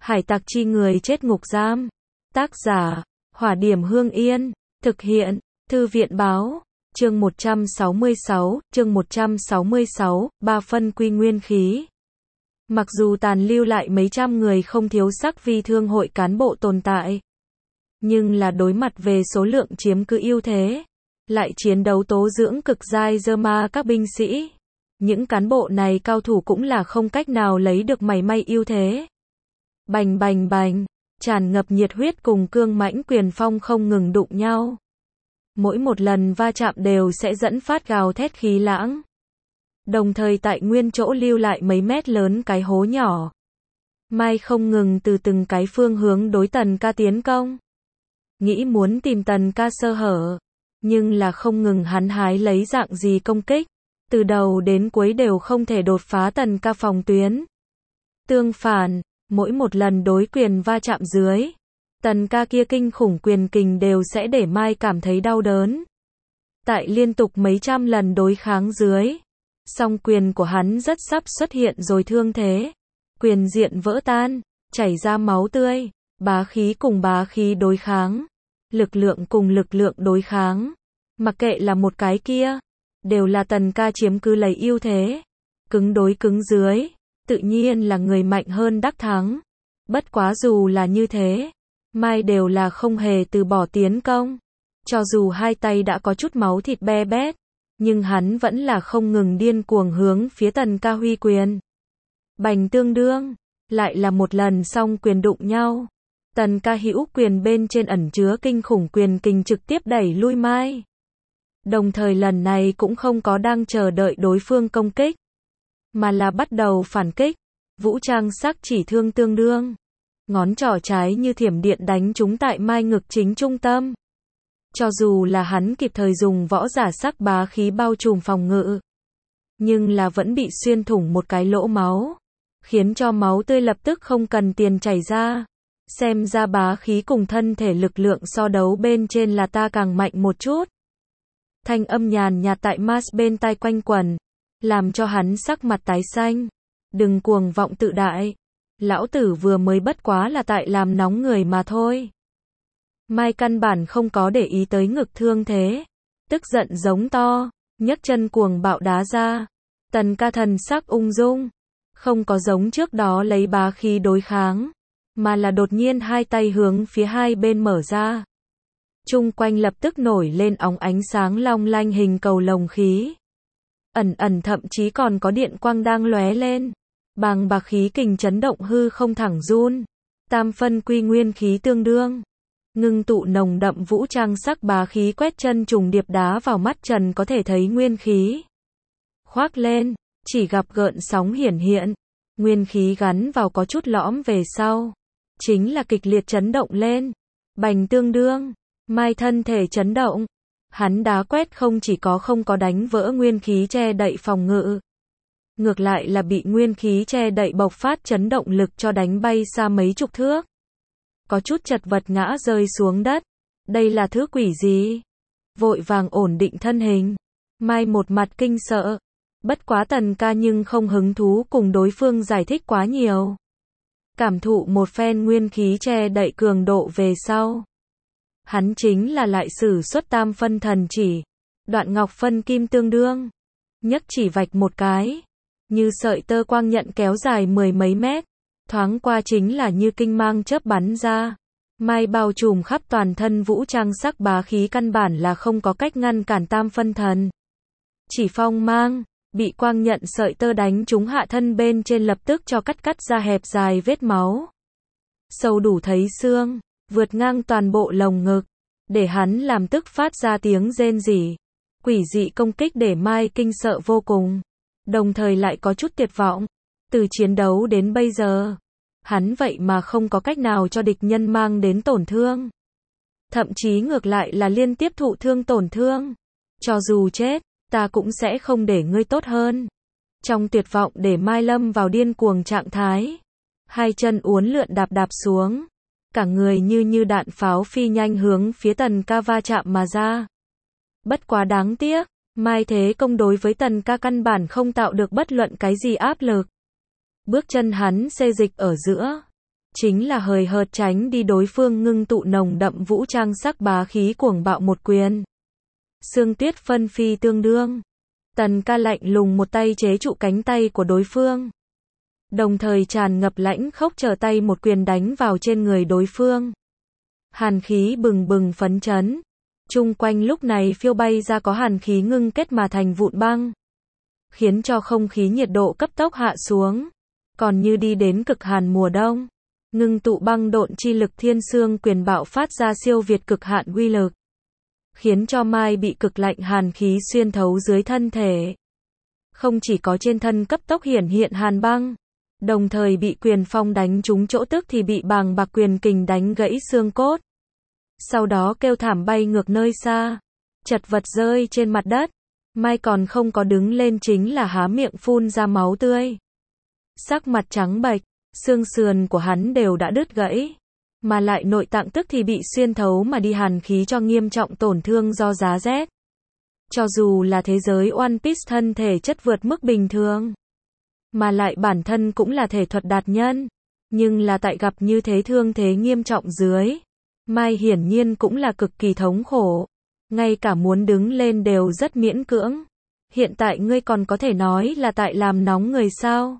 Hải tặc chi người chết ngục giam. Tác giả, Hỏa Điểm Hương Yên. Thực hiện, Thư viện Báo. Chương 166, ba phân quy nguyên khí. Mặc dù tàn lưu lại mấy trăm người không thiếu sắc vi thương hội cán bộ tồn tại, nhưng là đối mặt về số lượng chiếm cứ ưu thế, lại chiến đấu tố dưỡng cực giai dơ ma các binh sĩ. Những cán bộ này cao thủ cũng là không cách nào lấy được mảy may ưu thế. Bành bành bành, tràn ngập nhiệt huyết cùng cương mãnh quyền phong không ngừng đụng nhau. Mỗi một lần va chạm đều sẽ dẫn phát gào thét khí lãng, đồng thời tại nguyên chỗ lưu lại mấy mét lớn cái hố nhỏ. Mai không ngừng từ từng cái phương hướng đối Tần Ca tiến công, nghĩ muốn tìm Tần Ca sơ hở, nhưng là không ngừng hắn hái lấy dạng gì công kích, từ đầu đến cuối đều không thể đột phá Tần Ca phòng tuyến. Tương phản, mỗi một lần đối quyền va chạm dưới, Tần Ca kia kinh khủng quyền kình đều sẽ để Mai cảm thấy đau đớn. Tại liên tục mấy trăm lần đối kháng dưới, song quyền của hắn rất sắp xuất hiện rồi thương thế. Quyền diện vỡ tan, chảy ra máu tươi, bá khí cùng bá khí đối kháng, lực lượng cùng lực lượng đối kháng. Mặc kệ là một cái kia, đều là Tần Ca chiếm cứ lấy ưu thế. Cứng đối cứng dưới, tự nhiên là người mạnh hơn đắc thắng. Bất quá dù là như thế, Mai đều là không hề từ bỏ tiến công. Cho dù hai tay đã có chút máu thịt be bét, nhưng hắn vẫn là không ngừng điên cuồng hướng phía Tần Ca huy quyền. Bành tương đương, lại là một lần song quyền đụng nhau. Tần Ca hữu quyền bên trên ẩn chứa kinh khủng quyền kình trực tiếp đẩy lui Mai. Đồng thời lần này cũng không có đang chờ đợi đối phương công kích, mà là bắt đầu phản kích. Vũ trang sắc chỉ thương tương đương, ngón trỏ trái như thiểm điện đánh trúng tại Mai ngực chính trung tâm. Cho dù là hắn kịp thời dùng võ giả sắc bá khí bao trùm phòng ngự, nhưng là vẫn bị xuyên thủng một cái lỗ máu, khiến cho máu tươi lập tức không cần tiền chảy ra. Xem ra bá khí cùng thân thể lực lượng so đấu bên trên là ta càng mạnh một chút. Thanh âm nhàn nhạt tại Mars bên tai quanh quẩn, làm cho hắn sắc mặt tái xanh. Đừng cuồng vọng tự đại, lão tử vừa mới bất quá là tại làm nóng người mà thôi. Mai căn bản không có để ý tới ngực thương thế, tức giận giống to, nhấc chân cuồng bạo đá ra. Tần Ca thần sắc ung dung, không có giống trước đó lấy bá khí đối kháng, mà là đột nhiên hai tay hướng phía hai bên mở ra. Chung quanh lập tức nổi lên óng ánh sáng long lanh hình cầu lồng khí. Ẩn ẩn thậm chí còn có điện quang đang lóe lên. Bàng bạc khí kình chấn động hư không thẳng run. Tam phân quy nguyên khí tương đương, ngưng tụ nồng đậm vũ trang sắc bá khí quét chân trùng điệp đá vào mắt trần có thể thấy nguyên khí. Khoác lên, chỉ gặp gợn sóng hiển hiện. Nguyên khí gắn vào có chút lõm về sau, chính là kịch liệt chấn động lên. Bành tương đương, Mai thân thể chấn động. Hắn đá quét không chỉ có không có đánh vỡ nguyên khí che đậy phòng ngự, ngược lại là bị nguyên khí che đậy bộc phát chấn động lực cho đánh bay xa mấy chục thước. Có chút chật vật ngã rơi xuống đất. Đây là thứ quỷ gì? Vội vàng ổn định thân hình. Mai một mặt kinh sợ. Bất quá Tần Ca nhưng không hứng thú cùng đối phương giải thích quá nhiều. Cảm thụ một phen nguyên khí che đậy cường độ về sau, hắn chính là lại sử xuất tam phân thần chỉ. Đoạn ngọc phân kim tương đương, nhấc chỉ vạch một cái, như sợi tơ quang nhận kéo dài mười mấy mét, thoáng qua chính là như kinh mang chớp bắn ra. Mai bao trùm khắp toàn thân vũ trang sắc bá khí căn bản là không có cách ngăn cản tam phân thần chỉ phong mang, bị quang nhận sợi tơ đánh trúng hạ thân bên trên lập tức cho cắt ra hẹp dài vết máu, sâu đủ thấy xương, vượt ngang toàn bộ lồng ngực, để hắn làm tức phát ra tiếng rên rỉ. Quỷ dị công kích để Mai kinh sợ vô cùng, đồng thời lại có chút tuyệt vọng. Từ chiến đấu đến bây giờ, hắn vậy mà không có cách nào cho địch nhân mang đến tổn thương. Thậm chí ngược lại là liên tiếp thụ thương tổn thương. Cho dù chết, ta cũng sẽ không để ngươi tốt hơn. Trong tuyệt vọng để Mai lâm vào điên cuồng trạng thái. Hai chân uốn lượn đạp đạp xuống. Cả người như đạn pháo phi nhanh hướng phía Tần Ca va chạm mà ra. Bất quá đáng tiếc, Mai thế công đối với Tần Ca căn bản không tạo được bất luận cái gì áp lực. Bước chân hắn xê dịch ở giữa, chính là hời hợt tránh đi đối phương ngưng tụ nồng đậm vũ trang sắc bá khí cuồng bạo một quyền. Sương tuyết phân phi tương đương. Tần Ca lạnh lùng một tay chế trụ cánh tay của đối phương. Đồng thời tràn ngập lãnh khốc trở tay một quyền đánh vào trên người đối phương. Hàn khí bừng bừng phấn chấn. Chung quanh lúc này phiêu bay ra có hàn khí ngưng kết mà thành vụn băng. Khiến cho không khí nhiệt độ cấp tốc hạ xuống. Còn như đi đến cực hàn mùa đông. Ngưng tụ băng độn chi lực thiên sương quyền bạo phát ra siêu việt cực hạn uy lực. Khiến cho Mai bị cực lạnh hàn khí xuyên thấu dưới thân thể. Không chỉ có trên thân cấp tốc hiển hiện hàn băng. Đồng thời bị quyền phong đánh trúng chỗ tức thì bị bàng bạc quyền kình đánh gãy xương cốt. Sau đó kêu thảm bay ngược nơi xa. Chật vật rơi trên mặt đất. Mai còn không có đứng lên chính là há miệng phun ra máu tươi. Sắc mặt trắng bệch, xương sườn của hắn đều đã đứt gãy. Mà lại nội tạng tức thì bị xuyên thấu mà đi hàn khí cho nghiêm trọng tổn thương do giá rét. Cho dù là thế giới One Piece thân thể chất vượt mức bình thường. Mà lại bản thân cũng là thể thuật đạt nhân. Nhưng là tại gặp như thế thương thế nghiêm trọng dưới. Mai hiển nhiên cũng là cực kỳ thống khổ. Ngay cả muốn đứng lên đều rất miễn cưỡng. Hiện tại ngươi còn có thể nói là tại làm nóng người sao?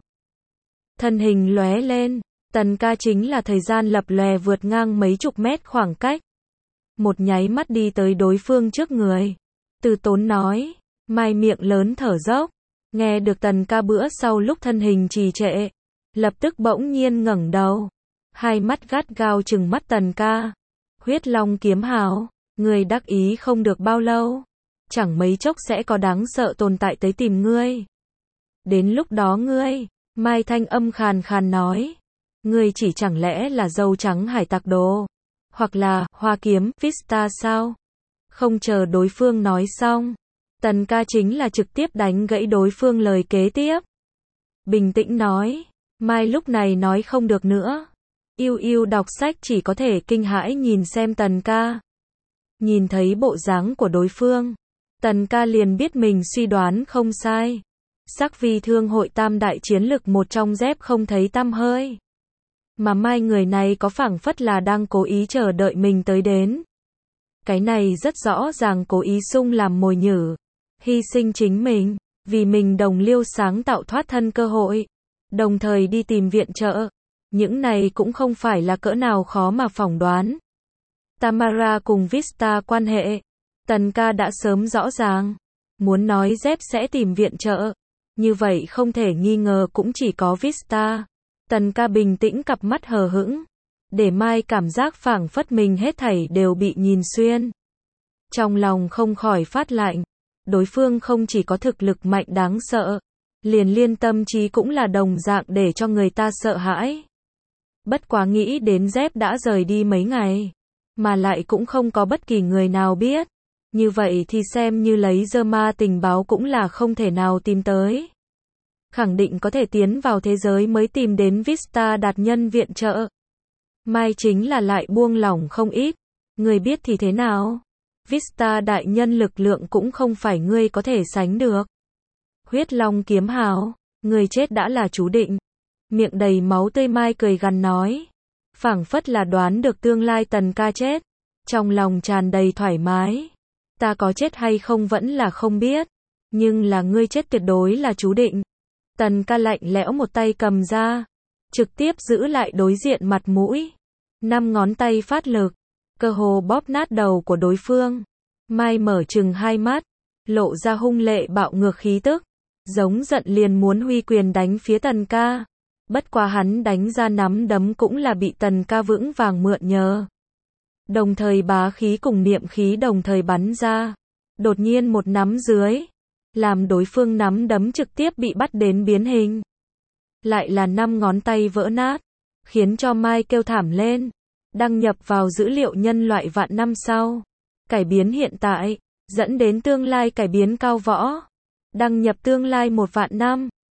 Thân hình lóe lên. Tần Ca chính là thời gian lập lòe vượt ngang mấy chục mét khoảng cách. Một nháy mắt đi tới đối phương trước người. Từ tốn nói. Mai miệng lớn thở dốc. Nghe được Tần Ca bữa sau lúc thân hình trì trệ. Lập tức bỗng nhiên ngẩng đầu. Hai mắt gắt gao trừng mắt Tần Ca. Huyết Long kiếm hào. Ngươi đắc ý không được bao lâu. Chẳng mấy chốc sẽ có đáng sợ tồn tại tới tìm ngươi. Đến lúc đó ngươi. Mai thanh âm khàn khàn nói. Ngươi chỉ chẳng lẽ là dâu trắng hải tặc đồ. Hoặc là hoa kiếm Vista sao? Không chờ đối phương nói xong. Tần Ca chính là trực tiếp đánh gãy đối phương lời kế tiếp. Bình tĩnh nói. Mai lúc này nói không được nữa. Yêu yêu đọc sách chỉ có thể kinh hãi nhìn xem Tần Ca. Nhìn thấy bộ dáng của đối phương. Tần Ca liền biết mình suy đoán không sai. Sắc vi thương hội tam đại chiến lực một trong dép không thấy tăm hơi. Mà Mai người này có phảng phất là đang cố ý chờ đợi mình tới đến. Cái này rất rõ ràng cố ý sung làm mồi nhử. Hy sinh chính mình. Vì mình đồng liêu sáng tạo thoát thân cơ hội. Đồng thời đi tìm viện trợ. Những này cũng không phải là cỡ nào khó mà phỏng đoán. Tamara cùng Vista quan hệ. Tần Ca đã sớm rõ ràng. Muốn nói Z sẽ tìm viện trợ. Như vậy không thể nghi ngờ cũng chỉ có Vista. Tần Ca bình tĩnh cặp mắt hờ hững. Để Mai cảm giác phảng phất mình hết thảy đều bị nhìn xuyên. Trong lòng không khỏi phát lạnh. Đối phương không chỉ có thực lực mạnh đáng sợ. Liền liên tâm trí cũng là đồng dạng để cho người ta sợ hãi. Bất quá nghĩ đến Z đã rời đi mấy ngày. Mà lại cũng không có bất kỳ người nào biết. Như vậy thì xem như lấy dơ ma tình báo cũng là không thể nào tìm tới. Khẳng định có thể tiến vào thế giới mới tìm đến Vista đạt nhân viện trợ. Mai chính là lại buông lỏng không ít. Người biết thì thế nào? Vista đại nhân lực lượng cũng không phải ngươi có thể sánh được. Huyết Long kiếm hào. Người chết đã là chú định. Miệng đầy máu tươi Mai cười gằn nói. Phảng phất là đoán được tương lai Tần Ca chết. Trong lòng tràn đầy thoải mái. Ta có chết hay không vẫn là không biết. Nhưng là ngươi chết tuyệt đối là chú định. Tần Ca lạnh lẽo một tay cầm ra. Trực tiếp giữ lại đối diện mặt mũi. 5 ngón tay phát lực. Cơ hồ bóp nát đầu của đối phương. Mai mở trừng hai mắt. Lộ ra hung lệ bạo ngược khí tức. Giống giận liền muốn huy quyền đánh phía Tần Ca. Bất quá hắn đánh ra nắm đấm cũng là bị Tần Ca vững vàng mượn nhờ. Đồng thời bá khí cùng niệm khí đồng thời bắn ra. Đột nhiên một nắm dưới. Làm đối phương nắm đấm trực tiếp bị bắt đến biến hình. Lại là 5 ngón tay vỡ nát. Khiến cho Mai kêu thảm lên. Đăng nhập vào dữ liệu nhân loại vạn năm sau. Cải biến hiện tại. Dẫn đến tương lai cải biến cao võ. Đăng nhập tương lai 1 vạn năm.